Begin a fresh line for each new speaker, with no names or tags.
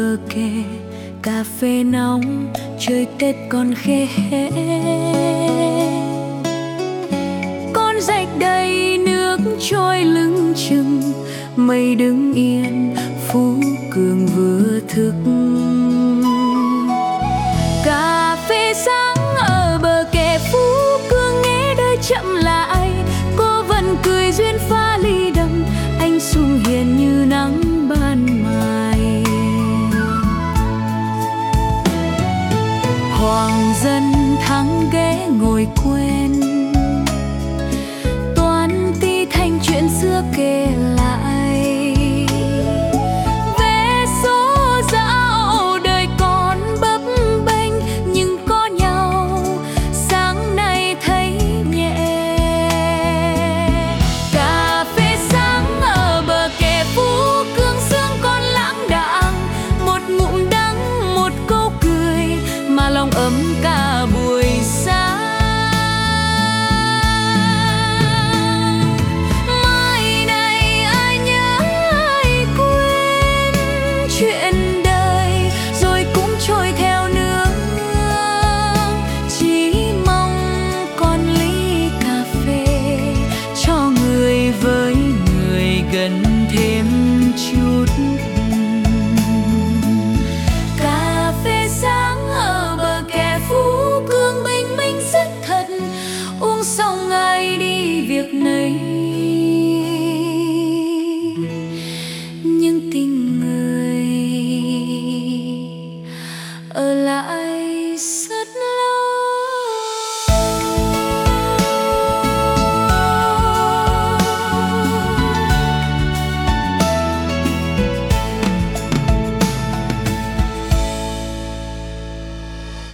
bờ kè, cà phê nóng, trời Tết còn khê khẽ. Con rạch đầy nước trôi lưng chừng, mây đứng yên, Phú Cường vừa thức. Cà phê sáng ở bờ kè Phú Cường, nghe đời chậm lại, cô vẫn cười duyên pha ly đậm, anh sung hiền như nắng ban mai. Hoàng dân thắng ghé ngồi quen,